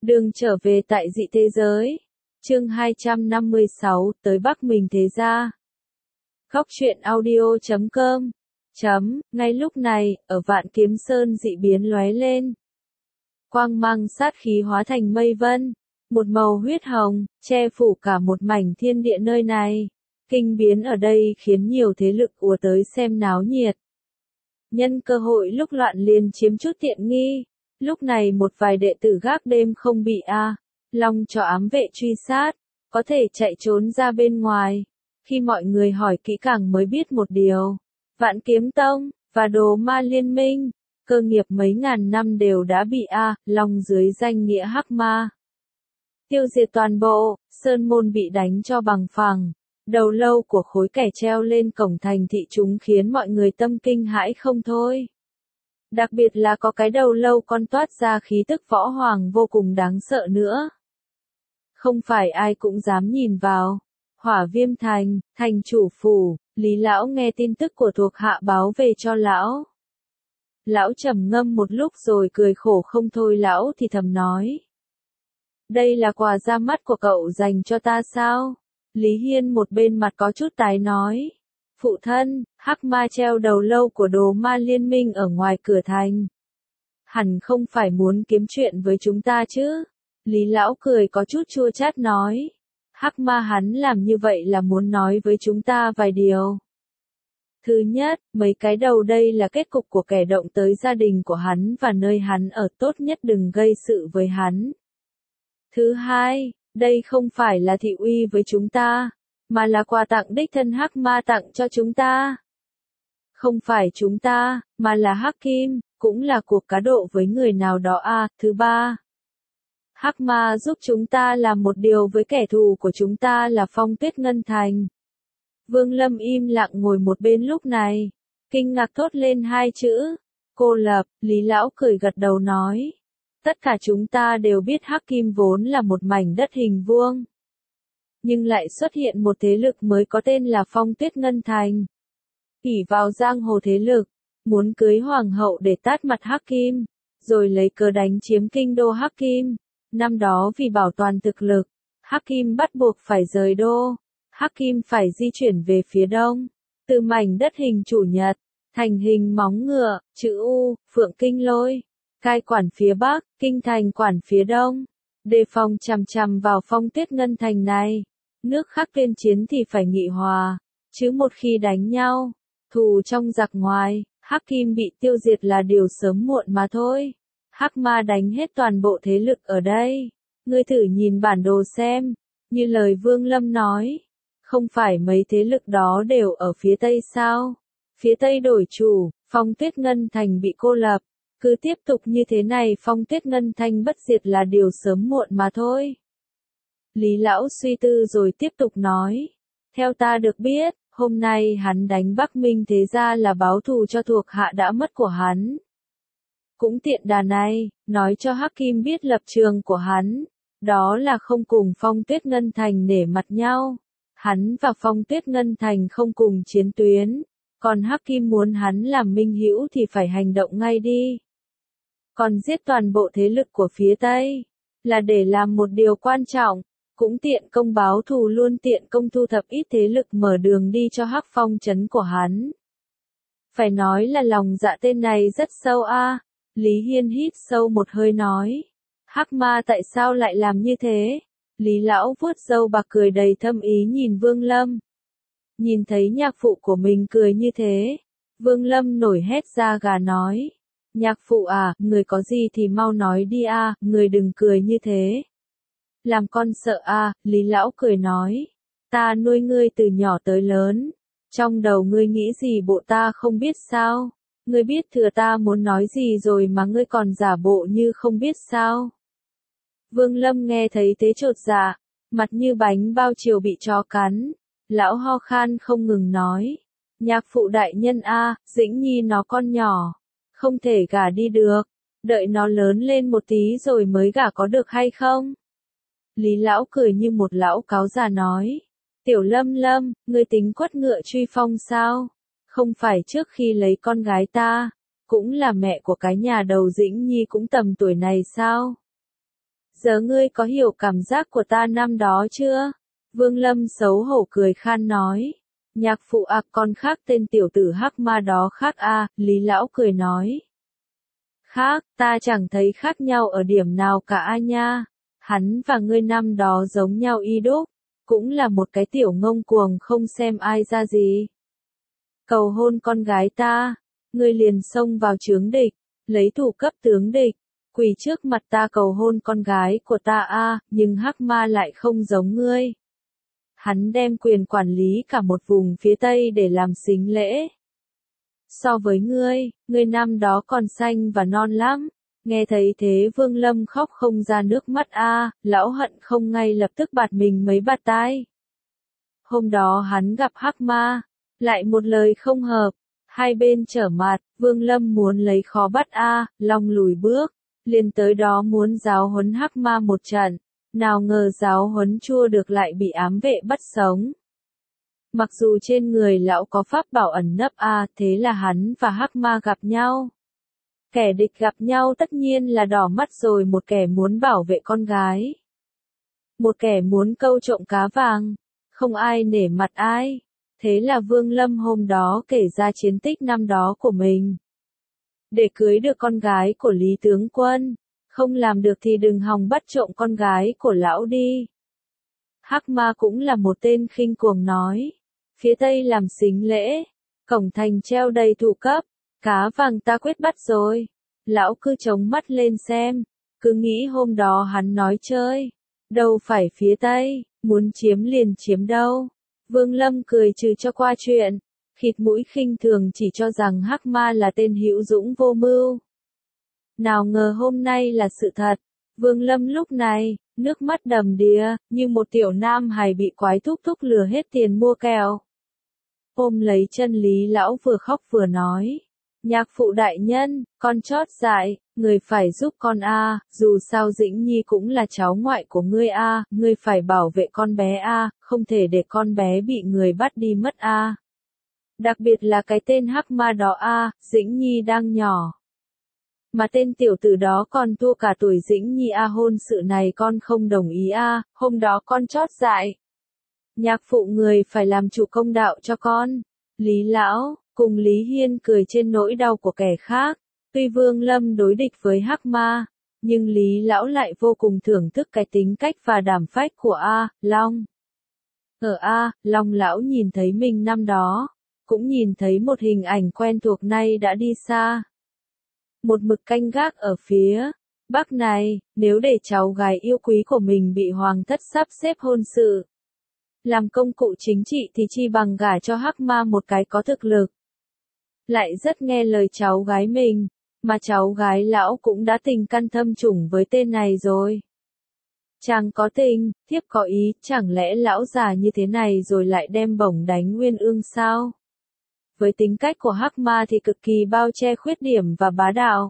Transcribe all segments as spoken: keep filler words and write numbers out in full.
Đường trở về tại dị thế giới. Chương hai trăm năm mươi sáu, tới Bắc mình thế gia. Góc truyện audio chấm com. Chấm, ngay lúc này, ở Vạn Kiếm Sơn dị biến lóe lên. Quang mang sát khí hóa thành mây vân, một màu huyết hồng, che phủ cả một mảnh thiên địa nơi này. Kinh biến ở đây khiến nhiều thế lực ùa tới xem náo nhiệt. Nhân cơ hội lúc loạn liền chiếm chút tiện nghi. Lúc này một vài đệ tử gác đêm không bị A, Long cho ám vệ truy sát, có thể chạy trốn ra bên ngoài. Khi mọi người hỏi kỹ càng mới biết một điều, Vạn Kiếm Tông và Đồ Ma Liên Minh, cơ nghiệp mấy ngàn năm đều đã bị A, Long dưới danh nghĩa Hắc Ma tiêu diệt toàn bộ. Sơn môn bị đánh cho bằng phẳng, đầu lâu của khối kẻ treo lên cổng thành thị chúng khiến mọi người tâm kinh hãi không thôi. Đặc biệt là có cái đầu lâu con toát ra khí tức võ hoàng vô cùng đáng sợ nữa. Không phải ai cũng dám nhìn vào. Hỏa Viêm Thành, thành chủ phủ, Lý lão nghe tin tức của thuộc hạ báo về cho lão. Lão trầm ngâm một lúc rồi cười khổ không thôi, lão thì thầm nói: đây là quà ra mắt của cậu dành cho ta sao? Lý Hiên một bên mặt có chút tái nói: phụ thân, Hắc Ma treo đầu lâu của Đồ Ma Liên Minh ở ngoài cửa thành. Hẳn không phải muốn kiếm chuyện với chúng ta chứ? Lý lão cười có chút chua chát nói: Hắc Ma hắn làm như vậy là muốn nói với chúng ta vài điều. Thứ nhất, mấy cái đầu đây là kết cục của kẻ động tới gia đình của hắn và nơi hắn ở, tốt nhất đừng gây sự với hắn. Thứ hai, đây không phải là thị uy với chúng ta, mà là quà tặng đích thân Hắc Ma tặng cho chúng ta. Không phải chúng ta, mà là Hắc Kim, cũng là cuộc cá độ với người nào đó à. Thứ ba, Hắc Ma giúp chúng ta làm một điều với kẻ thù của chúng ta là Phong Tuyết Ngân Thành. Vương Lâm im lặng ngồi một bên lúc này, kinh ngạc thốt lên hai chữ: cô lập. Lý lão cười gật đầu nói: tất cả chúng ta đều biết Hắc Kim vốn là một mảnh đất hình vuông, nhưng lại xuất hiện một thế lực mới có tên là Phong Tuyết Ngân Thành. ỷ vào giang hồ thế lực, muốn cưới hoàng hậu để tát mặt Hắc Kim, rồi lấy cớ đánh chiếm kinh đô Hắc Kim. Năm đó vì bảo toàn thực lực, Hắc Kim bắt buộc phải rời đô. Hắc Kim phải di chuyển về phía đông, từ mảnh đất hình chủ nhật, thành hình móng ngựa, chữ U, Phượng Kinh Lôi, cai quản phía bắc, Kinh Thành quản phía đông. Đề phòng chằm chằm vào Phong Tuyết Ngân Thành này. Nước khác tuyên chiến thì phải nghị hòa, chứ một khi đánh nhau, thù trong giặc ngoài, Hắc Kim bị tiêu diệt là điều sớm muộn mà thôi. Hắc Ma đánh hết toàn bộ thế lực ở đây. Ngươi thử nhìn bản đồ xem, như lời Vương Lâm nói, không phải mấy thế lực đó đều ở phía Tây sao? Phía Tây đổi chủ, Phong Tuyết Ngân Thành bị cô lập. Cứ tiếp tục như thế này Phong Tuyết Ngân Thành bất diệt là điều sớm muộn mà thôi. Lý lão suy tư rồi tiếp tục nói: theo ta được biết, hôm nay hắn đánh Bắc Minh thế ra là báo thù cho thuộc hạ đã mất của hắn. Cũng tiện đà này, nói cho Hắc Kim biết lập trường của hắn, đó là không cùng Phong Tuyết Ngân Thành nể mặt nhau. Hắn và Phong Tuyết Ngân Thành không cùng chiến tuyến, còn Hắc Kim muốn hắn làm minh hữu thì phải hành động ngay đi. Còn giết toàn bộ thế lực của phía Tây, là để làm một điều quan trọng, cũng tiện công báo thù luôn tiện công thu thập ít thế lực mở đường đi cho Hắc Phong trấn của hắn. Phải nói là lòng dạ tên này rất sâu a. À. Lý Hiên hít sâu một hơi nói: Hắc Ma tại sao lại làm như thế? Lý lão vuốt râu bạc cười đầy thâm ý nhìn Vương Lâm. Nhìn thấy nhạc phụ của mình cười như thế, Vương Lâm nổi hét da gà nói: nhạc phụ à, người có gì thì mau nói đi a, à, người đừng cười như thế. Làm con sợ a. À, Lý lão cười nói: ta nuôi ngươi từ nhỏ tới lớn, trong đầu ngươi nghĩ gì bộ ta không biết sao? Ngươi biết thừa ta muốn nói gì rồi mà ngươi còn giả bộ như không biết sao? Vương Lâm nghe thấy thế chột dạ, mặt như bánh bao chiều bị chó cắn. Lão ho khan không ngừng nói: nhạc phụ đại nhân a, Dĩnh Nhi nó con nhỏ, không thể gả đi được, đợi nó lớn lên một tí rồi mới gả có được hay không? Lý lão cười như một lão cáo già nói: tiểu Lâm Lâm, ngươi tính quất ngựa truy phong sao? Không phải trước khi lấy con gái ta, cũng là mẹ của cái nhà đầu Dĩnh Nhi cũng tầm tuổi này sao? Giờ ngươi có hiểu cảm giác của ta năm đó chưa? Vương Lâm xấu hổ cười khan nói. Nhạc phụ à, con khác tên tiểu tử hắc ma đó khác a, à, Lý lão cười nói. Khác, ta chẳng thấy khác nhau ở điểm nào cả a nha. Hắn và ngươi năm đó giống nhau y đúc, cũng là một cái tiểu ngông cuồng không xem ai ra gì. Cầu hôn con gái ta, ngươi liền xông vào chướng địch, lấy thủ cấp tướng địch, quỳ trước mặt ta cầu hôn con gái của ta a, à, nhưng hắc ma lại không giống ngươi. Hắn đem quyền quản lý cả một vùng phía Tây để làm sính lễ. So với ngươi, ngươi năm đó còn xanh và non lắm. Nghe thấy thế Vương Lâm khóc không ra nước mắt a, à, lão hận không ngay lập tức bạt mình mấy bạt tai. Hôm đó hắn gặp hắc ma, lại một lời không hợp, hai bên trở mặt, Vương Lâm muốn lấy khó bắt a, à, long lùi bước, liền tới đó muốn giáo huấn hắc ma một trận. Nào ngờ giáo huấn chua được lại bị ám vệ bắt sống. Mặc dù trên người lão có pháp bảo ẩn nấp a, à, thế là hắn và hắc ma gặp nhau. Kẻ địch gặp nhau tất nhiên là đỏ mắt rồi, một kẻ muốn bảo vệ con gái. Một kẻ muốn câu trộm cá vàng. Không ai nể mặt ai. Thế là Vương Lâm hôm đó kể ra chiến tích năm đó của mình. Để cưới được con gái của Lý tướng quân. Không làm được thì đừng hòng bắt trộm con gái của lão đi. Hắc ma cũng là một tên khinh cuồng nói. Phía Tây làm sính lễ. Cổng thành treo đầy thủ cấp. Cá vàng ta quyết bắt rồi. Lão cứ chống mắt lên xem. Cứ nghĩ hôm đó hắn nói chơi. Đâu phải phía Tây. Muốn chiếm liền chiếm đâu. Vương Lâm cười trừ cho qua chuyện. Khịt mũi khinh thường chỉ cho rằng hắc ma là tên hữu dũng vô mưu. Nào ngờ hôm nay là sự thật. Vương Lâm lúc này, nước mắt đầm đìa, như một tiểu nam hài bị quái thúc thúc lừa hết tiền mua kẹo. Ôm lấy chân Lý lão vừa khóc vừa nói. Nhạc phụ đại nhân, con chót dại, người phải giúp con a, à, dù sao Dĩnh Nhi cũng là cháu ngoại của ngươi a, à, ngươi phải bảo vệ con bé a, à, không thể để con bé bị người bắt đi mất a. À. Đặc biệt là cái tên hắc ma đó a, à, Dĩnh Nhi đang nhỏ. Mà tên tiểu tử đó còn thua cả tuổi Dĩnh Nhi a, à, hôn sự này con không đồng ý a, à, hôm đó con chót dại. Nhạc phụ người phải làm chủ công đạo cho con. Lý lão, cùng Lý Hiên cười trên nỗi đau của kẻ khác. Tuy Vương Lâm đối địch với hắc ma, nhưng Lý lão lại vô cùng thưởng thức cái tính cách và đảm phách của A, Long. Ở A, Long lão nhìn thấy mình năm đó, cũng nhìn thấy một hình ảnh quen thuộc nay đã đi xa. Một mực canh gác ở phía Bắc này, nếu để cháu gái yêu quý của mình bị hoàng thất sắp xếp hôn sự. Làm công cụ chính trị thì chi bằng gả cho hắc ma một cái có thực lực. Lại rất nghe lời cháu gái mình, mà cháu gái lão cũng đã tình căn thâm trùng với tên này rồi. Chàng có tình, thiếp có ý, chẳng lẽ lão già như thế này rồi lại đem bổng đánh Nguyên Ương sao? Với tính cách của hắc ma thì cực kỳ bao che khuyết điểm và bá đạo.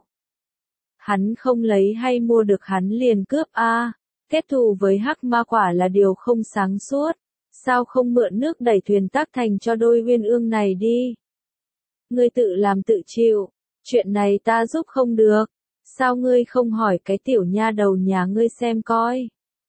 Hắn không lấy hay mua được hắn liền cướp a, à. Kết thù với hắc ma quả là điều không sáng suốt. Sao không mượn nước đẩy thuyền tác thành cho đôi Nguyên Ương này đi? Ngươi tự làm tự chịu, chuyện này ta giúp không được. Sao ngươi không hỏi cái tiểu nha đầu nhà ngươi xem coi?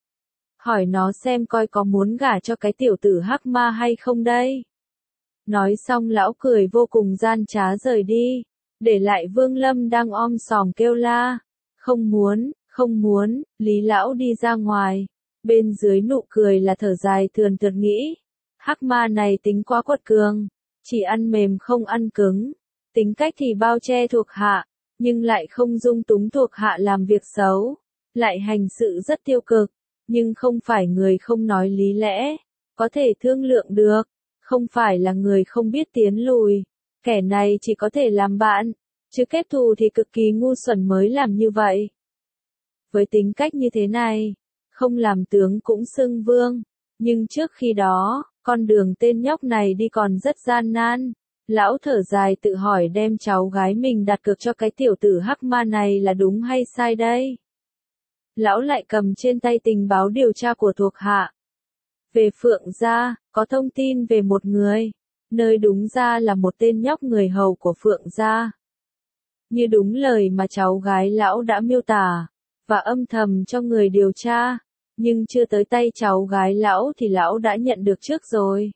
Hỏi nó xem coi có muốn gả cho cái tiểu tử hắc ma hay không đây? Nói xong lão cười vô cùng gian trá rời đi, để lại Vương Lâm đang om sòm kêu la. Không muốn, không muốn, Lý lão đi ra ngoài. Bên dưới nụ cười là thở dài thườn thượt nghĩ. Hắc ma này tính quá quật cường, chỉ ăn mềm không ăn cứng. Tính cách thì bao che thuộc hạ, nhưng lại không dung túng thuộc hạ làm việc xấu. Lại hành sự rất tiêu cực, nhưng không phải người không nói lý lẽ. Có thể thương lượng được, không phải là người không biết tiến lùi. Kẻ này chỉ có thể làm bạn, chứ kết thù thì cực kỳ ngu xuẩn mới làm như vậy. Với tính cách như thế này, không làm tướng cũng xưng vương, nhưng trước khi đó, con đường tên nhóc này đi còn rất gian nan. Lão thở dài tự hỏi đem cháu gái mình đặt cược cho cái tiểu tử hắc ma này là đúng hay sai đây? Lão lại cầm trên tay tình báo điều tra của thuộc hạ. Về Phượng gia, có thông tin về một người, nơi đúng ra là một tên nhóc người hầu của Phượng gia. Như đúng lời mà cháu gái lão đã miêu tả, và âm thầm cho người điều tra, nhưng chưa tới tay cháu gái lão thì lão đã nhận được trước rồi.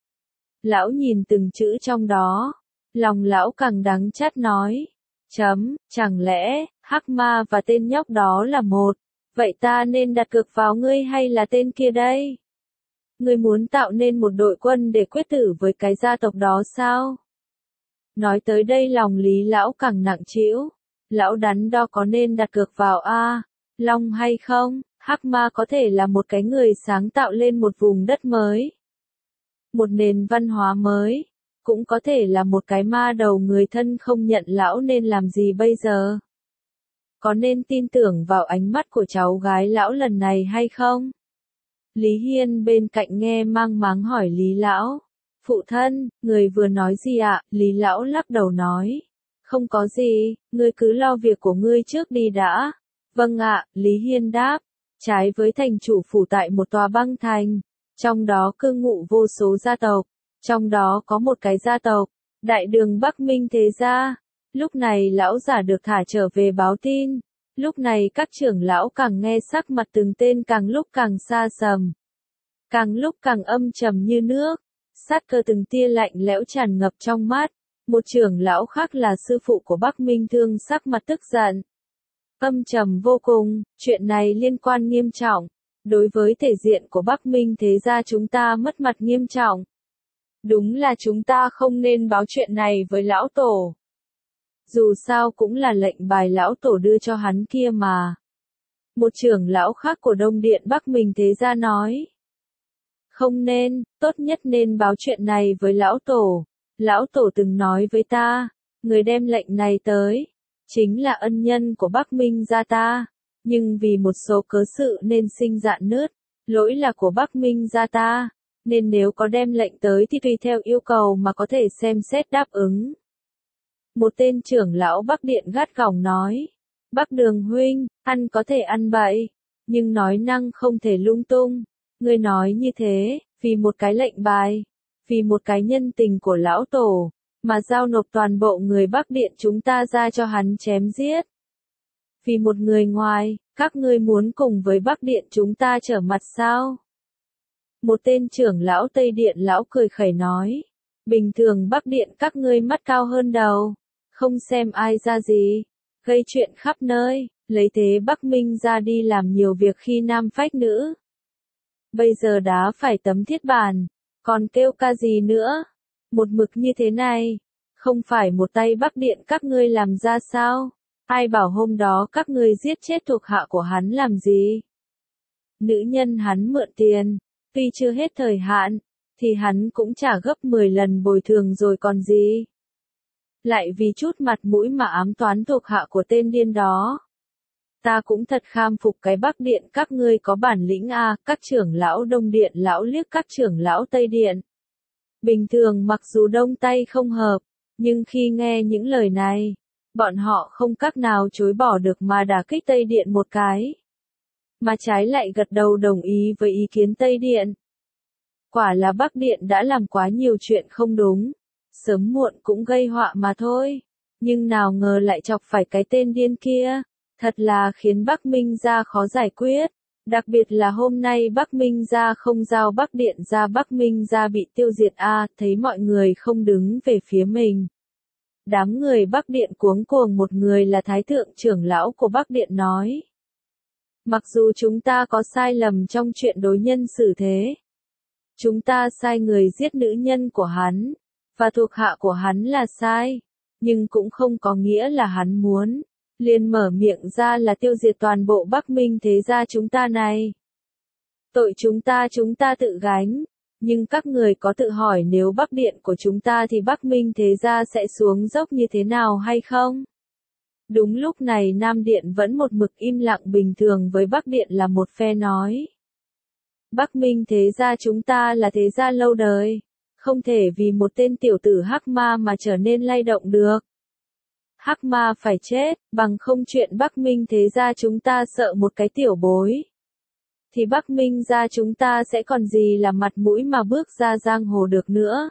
Lão nhìn từng chữ trong đó, lòng lão càng đắng chát nói, chấm, chẳng lẽ, Hắc Ma và tên nhóc đó là một, vậy ta nên đặt cược vào ngươi hay là tên kia đây? Ngươi muốn tạo nên một đội quân để quyết tử với cái gia tộc đó sao? Nói tới đây lòng Lý lão càng nặng trĩu, lão đắn đo có nên đặt cược vào A, Long hay không? Hắc Ma có thể là một cái người sáng tạo lên một vùng đất mới, một nền văn hóa mới, cũng có thể là một cái ma đầu người thân không nhận lão nên làm gì bây giờ? Có nên tin tưởng vào ánh mắt của cháu gái lão lần này hay không? Lý Hiên bên cạnh nghe mang máng hỏi Lý lão, phụ thân, người vừa nói gì ạ? Lý lão lắc đầu nói, không có gì, ngươi cứ lo việc của ngươi trước đi đã. Vâng ạ, Lý Hiên đáp, trái với thành chủ phủ tại một tòa băng thành, trong đó cư ngụ vô số gia tộc, trong đó có một cái gia tộc, Đại Đường Bắc Minh Thế Gia. Lúc này lão giả được thả trở về báo tin, lúc này các trưởng lão càng nghe sắc mặt từng tên càng lúc càng xa sầm, càng lúc càng âm trầm như nước, sát cơ từng tia lạnh lẽo tràn ngập trong mắt. Một trưởng lão khác là sư phụ của Bắc Minh Thương sắc mặt tức giận, âm trầm vô cùng, chuyện này liên quan nghiêm trọng, đối với thể diện của Bắc Minh Thế Gia chúng ta mất mặt nghiêm trọng. Đúng là chúng ta không nên báo chuyện này với lão tổ. Dù sao cũng là lệnh bài lão tổ đưa cho hắn kia mà. Một trưởng lão khác của Đông Điện Bắc Minh Thế Gia nói. Không nên, tốt nhất nên báo chuyện này với lão tổ. Lão tổ từng nói với ta, người đem lệnh này tới, chính là ân nhân của Bắc Minh gia ta, nhưng vì một số cớ sự nên sinh dạn nứt, lỗi là của Bắc Minh gia ta, nên nếu có đem lệnh tới thì tùy theo yêu cầu mà có thể xem xét đáp ứng. Một tên trưởng lão Bắc Điện gắt gỏng nói, Bắc Đường huynh, ăn có thể ăn bậy, nhưng nói năng không thể lung tung, ngươi nói như thế, vì một cái lệnh bài, vì một cái nhân tình của lão tổ, mà giao nộp toàn bộ người Bắc Điện chúng ta ra cho hắn chém giết. Vì một người ngoài, các ngươi muốn cùng với Bắc Điện chúng ta trở mặt sao? Một tên trưởng lão Tây Điện lão cười khẩy nói, bình thường Bắc Điện các ngươi mắt cao hơn đầu, không xem ai ra gì, gây chuyện khắp nơi, lấy thế Bắc Minh ra đi làm nhiều việc khi nam phách nữ. Bây giờ đá phải tấm thiết bàn, còn kêu ca gì nữa? Một mực như thế này, không phải một tay Bắc Điện các ngươi làm ra sao? Ai bảo hôm đó các ngươi giết chết thuộc hạ của hắn làm gì? Nữ nhân hắn mượn tiền, tuy chưa hết thời hạn, thì hắn cũng trả gấp mười lần bồi thường rồi còn gì? Lại vì chút mặt mũi mà ám toán thuộc hạ của tên điên đó. Ta cũng thật kham phục cái Bắc Điện các ngươi có bản lĩnh a, à, các trưởng lão Đông Điện lão liếc các trưởng lão Tây Điện. Bình thường mặc dù đông tay không hợp, nhưng khi nghe những lời này, bọn họ không cách nào chối bỏ được mà đả kích Tây Điện một cái. Mà trái lại gật đầu đồng ý với ý kiến Tây Điện. Quả là Bắc Điện đã làm quá nhiều chuyện không đúng, sớm muộn cũng gây họa mà thôi, nhưng nào ngờ lại chọc phải cái tên điên kia, thật là khiến Bắc Minh gia khó giải quyết. Đặc biệt là hôm nay Bắc Minh gia không giao Bắc Điện ra, Bắc Minh gia bị tiêu diệt a, à, thấy mọi người không đứng về phía mình. Đám người Bắc Điện cuống cuồng, một người là Thái thượng trưởng lão của Bắc Điện nói. Mặc dù chúng ta có sai lầm trong chuyện đối nhân xử thế, chúng ta sai người giết nữ nhân của hắn, và thuộc hạ của hắn là sai, nhưng cũng không có nghĩa là hắn muốn liền mở miệng ra là tiêu diệt toàn bộ Bắc Minh Thế Gia chúng ta này. Tội chúng ta chúng ta tự gánh, nhưng các người có tự hỏi nếu Bắc Điện của chúng ta thì Bắc Minh Thế Gia sẽ xuống dốc như thế nào hay không? Đúng lúc này Nam Điện vẫn một mực im lặng, bình thường với Bắc Điện là một phe nói. Bắc Minh Thế Gia chúng ta là thế gia lâu đời, không thể vì một tên tiểu tử Hắc Ma mà trở nên lay động được. Hắc Ma phải chết, bằng không chuyện Bắc Minh Thế Gia chúng ta sợ một cái tiểu bối, thì Bắc Minh gia chúng ta sẽ còn gì là mặt mũi mà bước ra giang hồ được nữa.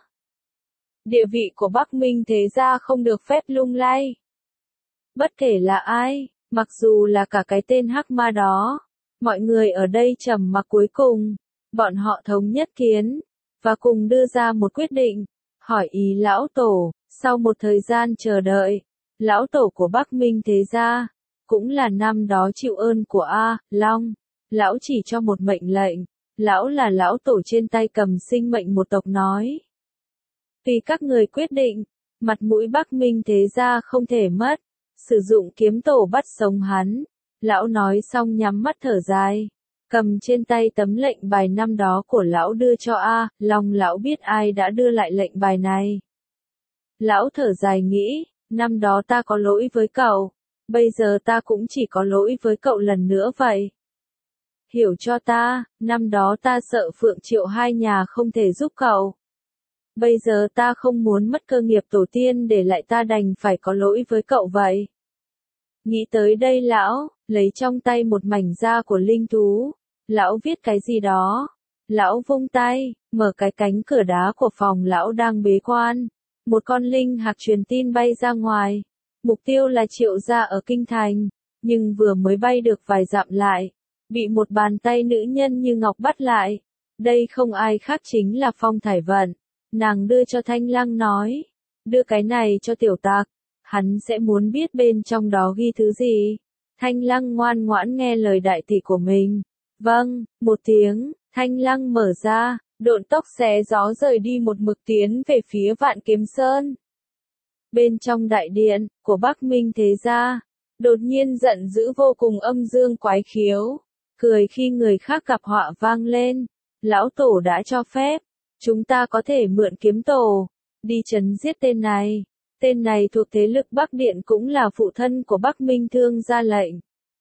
Địa vị của Bắc Minh Thế Gia không được phép lung lay. Bất kể là ai, Mặc dù là cả cái tên hắc ma đó, mọi người ở đây trầm mặc cuối cùng, bọn họ thống nhất kiến, và cùng đưa ra một quyết định, hỏi ý lão tổ, sau một thời gian chờ đợi, lão tổ của Bắc Minh Thế Gia, cũng là năm đó chịu ơn của A, Long, lão chỉ cho một mệnh lệnh, lão là lão tổ trên tay cầm sinh mệnh một tộc nói. Vì các người quyết định, mặt mũi Bắc Minh Thế Gia không thể mất, sử dụng kiếm tổ bắt sống hắn, lão nói xong nhắm mắt thở dài, cầm trên tay tấm lệnh bài năm đó của lão đưa cho A, Long lão biết ai đã đưa lại lệnh bài này. Lão thở dài nghĩ, năm đó ta có lỗi với cậu, bây giờ ta cũng chỉ có lỗi với cậu lần nữa vậy. Hiểu cho ta, năm đó ta sợ Phượng Triệu hai nhà không thể giúp cậu. Bây giờ ta không muốn mất cơ nghiệp tổ tiên để lại ta đành phải có lỗi với cậu vậy. Nghĩ tới đây lão, lấy trong tay một mảnh da của linh thú, lão viết cái gì đó. Lão vung tay, mở cái cánh cửa đá của phòng lão đang bế quan. Một con linh hạc truyền tin bay ra ngoài. Mục tiêu là Triệu gia ở Kinh Thành, nhưng vừa mới bay được vài dặm lại, bị một bàn tay nữ nhân như ngọc bắt lại. Đây không ai khác chính là Phong Thải Vận. Nàng đưa cho Thanh Lăng nói, đưa cái này cho tiểu tặc, hắn sẽ muốn biết bên trong đó ghi thứ gì. Thanh Lăng ngoan ngoãn nghe lời đại tỷ của mình. Vâng, một tiếng, Thanh Lăng mở ra, độn tốc xé gió rời đi một mực tiến về phía Vạn Kiếm Sơn. Bên trong đại điện của Bắc Minh Thế Gia, đột nhiên giận dữ vô cùng âm dương quái khiếu, cười khi người khác gặp họa vang lên. Lão tổ đã cho phép, chúng ta có thể mượn kiếm tổ, đi trấn giết tên này. Tên này thuộc thế lực Bắc Điện cũng là phụ thân của Bắc Minh Thương ra lệnh.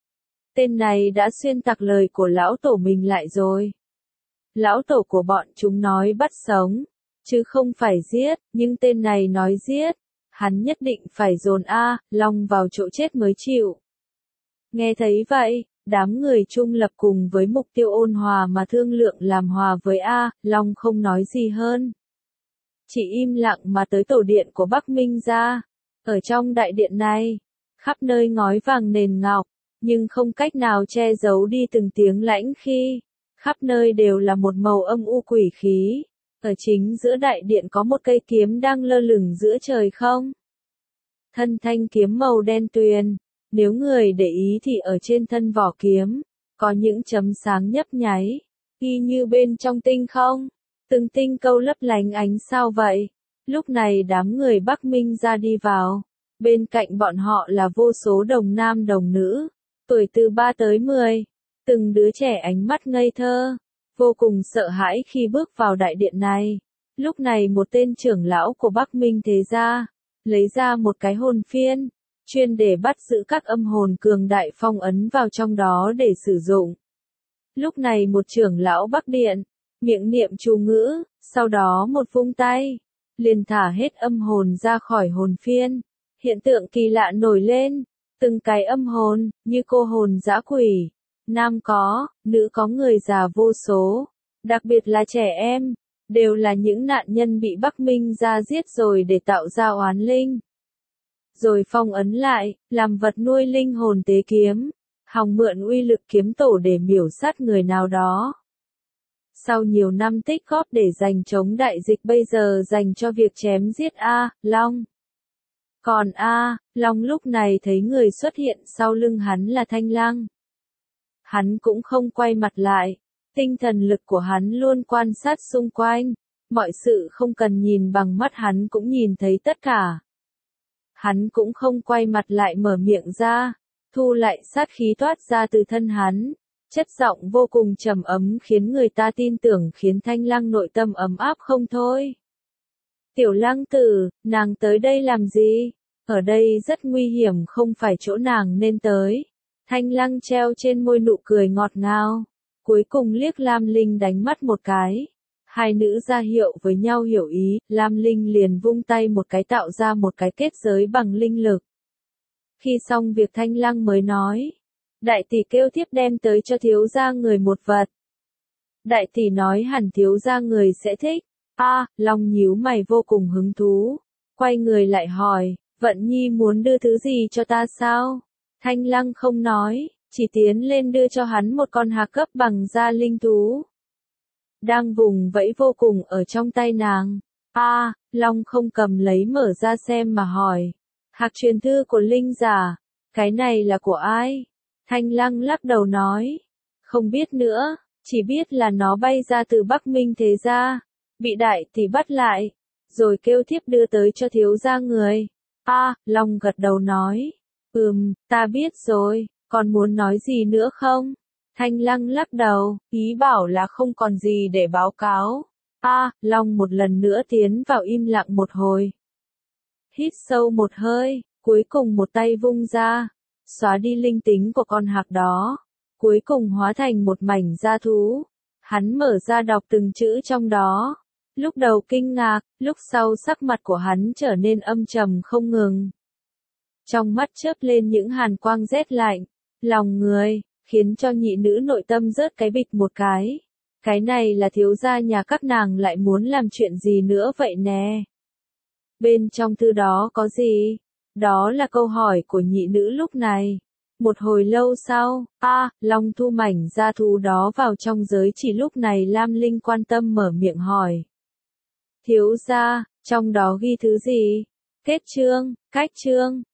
Tên này đã xuyên tạc lời của lão tổ mình lại rồi. Lão tổ của bọn chúng nói bắt sống, chứ không phải giết, nhưng tên này nói giết. Hắn nhất định phải dồn A, Long vào chỗ chết mới chịu. Nghe thấy vậy, đám người trung lập cùng với mục tiêu ôn hòa mà thương lượng làm hòa với A, Long không nói gì hơn. Chỉ im lặng mà tới tổ điện của Bắc Minh gia. Ở trong đại điện này, khắp nơi ngói vàng nền ngọc, nhưng không cách nào che giấu đi từng tiếng lãnh khi. Khắp nơi đều là một màu âm u quỷ khí. Ở chính giữa đại điện có một cây kiếm đang lơ lửng giữa trời không. Thân thanh kiếm màu đen tuyền, nếu người để ý thì ở trên thân vỏ kiếm, có những chấm sáng nhấp nháy, y như bên trong tinh không. Từng tinh câu lấp lánh ánh sao vậy. Lúc này đám người Bắc Minh ra đi vào. Bên cạnh bọn họ là vô số đồng nam đồng nữ, tuổi từ ba tới mười. Từng đứa trẻ ánh mắt ngây thơ, vô cùng sợ hãi khi bước vào đại điện này. Lúc này một tên trưởng lão của Bắc Minh Thế Gia, lấy ra một cái hồn phiên, chuyên để bắt giữ các âm hồn cường đại phong ấn vào trong đó để sử dụng. Lúc này một trưởng lão Bắc Điện, miệng niệm chú ngữ, sau đó một vung tay, liền thả hết âm hồn ra khỏi hồn phiên. Hiện tượng kỳ lạ nổi lên, từng cái âm hồn, như cô hồn dã quỷ, nam có, nữ có người già vô số, đặc biệt là trẻ em, đều là những nạn nhân bị Bắc Minh gia giết rồi để tạo ra oán linh. Rồi phong ấn lại, làm vật nuôi linh hồn tế kiếm, hòng mượn uy lực kiếm tổ để miểu sát người nào đó. Sau nhiều năm tích góp để dành chống đại dịch bây giờ dành cho việc chém giết A, Long. Còn A, Long lúc này thấy người xuất hiện sau lưng hắn là Thanh Lăng. Hắn cũng không quay mặt lại, tinh thần lực của hắn luôn quan sát xung quanh, mọi sự không cần nhìn bằng mắt hắn cũng nhìn thấy tất cả. Hắn cũng không quay mặt lại mở miệng ra, thu lại sát khí toát ra từ thân hắn. Chất giọng vô cùng trầm ấm khiến người ta tin tưởng khiến Thanh Lăng nội tâm ấm áp không thôi. Tiểu Lăng tử, nàng tới đây làm gì? Ở đây rất nguy hiểm không phải chỗ nàng nên tới. Thanh Lăng treo trên môi nụ cười ngọt ngào. Cuối cùng liếc Lam Linh đánh mắt một cái. Hai nữ ra hiệu với nhau hiểu ý, Lam Linh liền vung tay một cái tạo ra một cái kết giới bằng linh lực. Khi xong việc Thanh Lăng mới nói. Đại tỷ kêu thiếp đem tới cho thiếu gia người một vật. Đại tỷ nói hẳn thiếu gia người sẽ thích. A, à, Long nhíu mày vô cùng hứng thú. Quay người lại hỏi, Vận Nhi muốn đưa thứ gì cho ta sao? Thanh Lăng không nói, chỉ tiến lên đưa cho hắn một con hạc cấp bằng da linh thú. Đang vùng vẫy vô cùng ở trong tay nàng. A, Long không cầm lấy mở ra xem mà hỏi. Hạc truyền thư của linh giả, cái này là của ai? Thanh Lăng lắc đầu nói, không biết nữa, chỉ biết là nó bay ra từ Bắc Minh thế gia, bị đại tỷ bắt lại, rồi kêu thiếp đưa tới cho thiếu gia người. A, Long gật đầu nói, ừm, ta biết rồi, còn muốn nói gì nữa không? Thanh Lăng lắc đầu, ý bảo là không còn gì để báo cáo. A, Long một lần nữa tiến vào im lặng một hồi. Hít sâu một hơi, cuối cùng một tay vung ra, xóa đi linh tính của con hạc đó, cuối cùng hóa thành một mảnh da thú. Hắn mở ra đọc từng chữ trong đó. Lúc đầu kinh ngạc, lúc sau sắc mặt của hắn trở nên âm trầm không ngừng. Trong mắt chớp lên những hàn quang rét lạnh, lòng người, khiến cho nhị nữ nội tâm rớt cái bịch một cái. Cái này là thiếu gia nhà các nàng lại muốn làm chuyện gì nữa vậy nè? Bên trong thư đó có gì? Đó là câu hỏi của nhị nữ lúc này. Một hồi lâu sau, a, Long thu mảnh da thú đó vào trong giới chỉ lúc này Lam Linh quan tâm mở miệng hỏi. Thiếu gia, trong đó ghi thứ gì? Kết chương, cách chương.